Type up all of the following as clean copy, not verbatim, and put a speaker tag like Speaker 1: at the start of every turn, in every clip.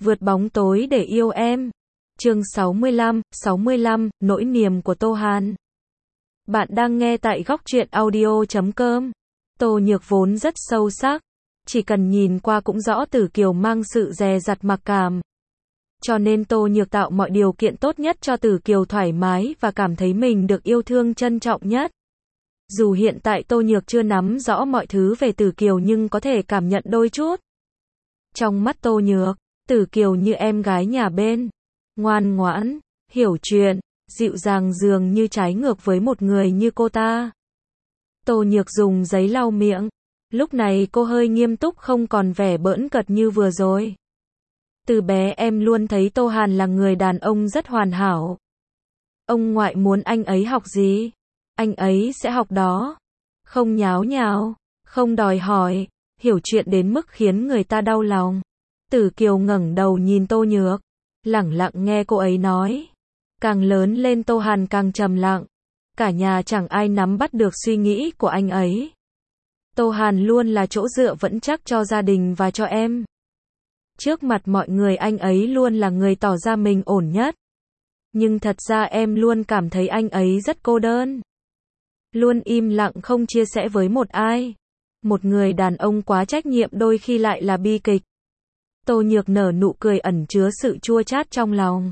Speaker 1: Vượt bóng tối để yêu em. Chương 65, nỗi niềm của Tô Hàn. Bạn đang nghe tại góc truyện audio.com. Tô Nhược vốn rất sâu sắc, chỉ cần nhìn qua cũng rõ Tử Kiều mang sự dè dặt mặc cảm. Cho nên Tô Nhược tạo mọi điều kiện tốt nhất cho Tử Kiều thoải mái và cảm thấy mình được yêu thương trân trọng nhất. Dù hiện tại Tô Nhược chưa nắm rõ mọi thứ về Tử Kiều nhưng có thể cảm nhận đôi chút. Trong mắt Tô Nhược, Tử Kiều như em gái nhà bên, ngoan ngoãn, hiểu chuyện, dịu dàng dường như trái ngược với một người như cô ta. Tô Nhược dùng giấy lau miệng, lúc này cô hơi nghiêm túc không còn vẻ bỡn cợt như vừa rồi. Từ bé em luôn thấy Tô Hàn là người đàn ông rất hoàn hảo. Ông ngoại muốn anh ấy học gì, anh ấy sẽ học đó. Không nháo nhào, không đòi hỏi, hiểu chuyện đến mức khiến người ta đau lòng. Tử Kiều ngẩng đầu nhìn Tô Nhược, lẳng lặng nghe cô ấy nói. Càng lớn lên Tô Hàn càng trầm lặng. Cả nhà chẳng ai nắm bắt được suy nghĩ của anh ấy. Tô Hàn luôn là chỗ dựa vững chắc cho gia đình và cho em. Trước mặt mọi người anh ấy luôn là người tỏ ra mình ổn nhất. Nhưng thật ra em luôn cảm thấy anh ấy rất cô đơn. Luôn im lặng không chia sẻ với một ai. Một người đàn ông quá trách nhiệm đôi khi lại là bi kịch. Tô Nhược nở nụ cười ẩn chứa sự chua chát trong lòng.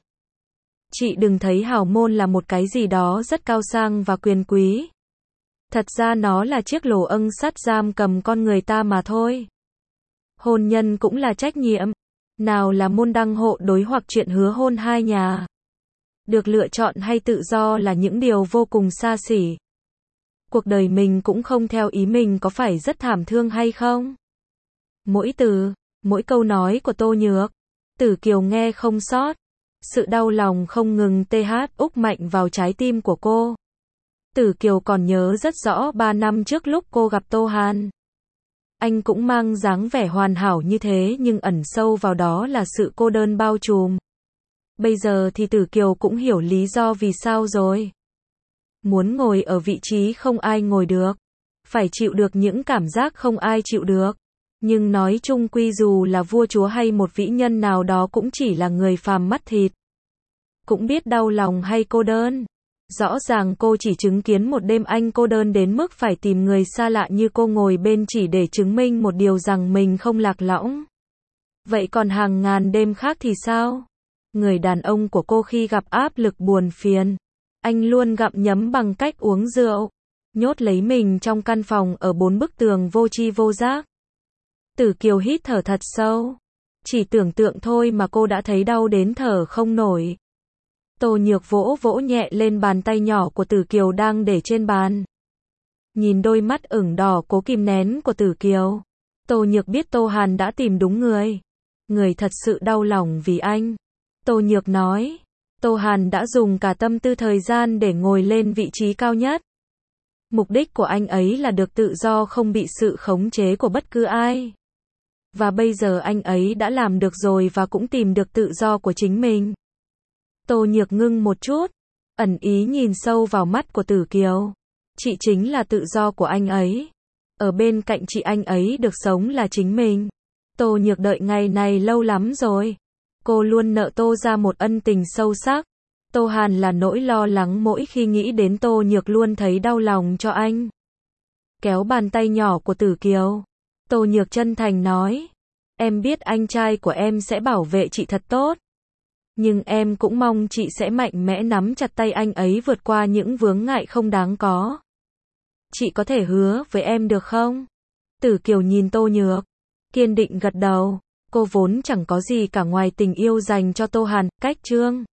Speaker 1: Chị đừng thấy hào môn là một cái gì đó rất cao sang và quyền quý. Thật ra nó là chiếc lỗ âng sắt giam cầm con người ta mà thôi. Hôn nhân cũng là trách nhiệm. Nào là môn đăng hộ đối hoặc chuyện hứa hôn hai nhà. Được lựa chọn hay tự do là những điều vô cùng xa xỉ. Cuộc đời mình cũng không theo ý mình có phải rất thảm thương hay không? Mỗi từ, mỗi câu nói của Tô Nhược, Tử Kiều nghe không sót. Sự đau lòng không ngừng úc mạnh vào trái tim của cô. Tử Kiều còn nhớ rất rõ 3 năm trước lúc cô gặp Tô Hàn. Anh cũng mang dáng vẻ hoàn hảo như thế nhưng ẩn sâu vào đó là sự cô đơn bao trùm. Bây giờ thì Tử Kiều cũng hiểu lý do vì sao rồi. Muốn ngồi ở vị trí không ai ngồi được. Phải chịu được những cảm giác không ai chịu được. Nhưng nói chung quy dù là vua chúa hay một vĩ nhân nào đó cũng chỉ là người phàm mắt thịt. Cũng biết đau lòng hay cô đơn. Rõ ràng cô chỉ chứng kiến một đêm anh cô đơn đến mức phải tìm người xa lạ như cô ngồi bên chỉ để chứng minh một điều rằng mình không lạc lõng. Vậy còn hàng ngàn đêm khác thì sao? Người đàn ông của cô khi gặp áp lực buồn phiền, anh luôn gặm nhấm bằng cách uống rượu, nhốt lấy mình trong căn phòng ở 4 bức tường vô tri vô giác. Tử Kiều hít thở thật sâu. Chỉ tưởng tượng thôi mà cô đã thấy đau đến thở không nổi. Tô Nhược vỗ vỗ nhẹ lên bàn tay nhỏ của Tử Kiều đang để trên bàn. Nhìn đôi mắt ửng đỏ cố kìm nén của Tử Kiều, Tô Nhược biết Tô Hàn đã tìm đúng người. Người thật sự đau lòng vì anh. Tô Nhược nói, Tô Hàn đã dùng cả tâm tư thời gian để ngồi lên vị trí cao nhất. Mục đích của anh ấy là được tự do không bị sự khống chế của bất cứ ai. Và bây giờ anh ấy đã làm được rồi và cũng tìm được tự do của chính mình. Tô Nhược ngưng một chút, ẩn ý nhìn sâu vào mắt của Tử Kiều. Chị chính là tự do của anh ấy. Ở bên cạnh chị anh ấy được sống là chính mình. Tô Nhược đợi ngày này lâu lắm rồi. Cô luôn nợ Tô ra một ân tình sâu sắc. Tô Hàn là nỗi lo lắng mỗi khi nghĩ đến Tô Nhược luôn thấy đau lòng cho anh. Kéo bàn tay nhỏ của Tử Kiều, Tô Nhược chân thành nói, em biết anh trai của em sẽ bảo vệ chị thật tốt. Nhưng em cũng mong chị sẽ mạnh mẽ nắm chặt tay anh ấy vượt qua những vướng ngại không đáng có. Chị có thể hứa với em được không? Tử Kiều nhìn Tô Nhược, kiên định gật đầu. Cô vốn chẳng có gì cả ngoài tình yêu dành cho Tô Hàn, cách trương.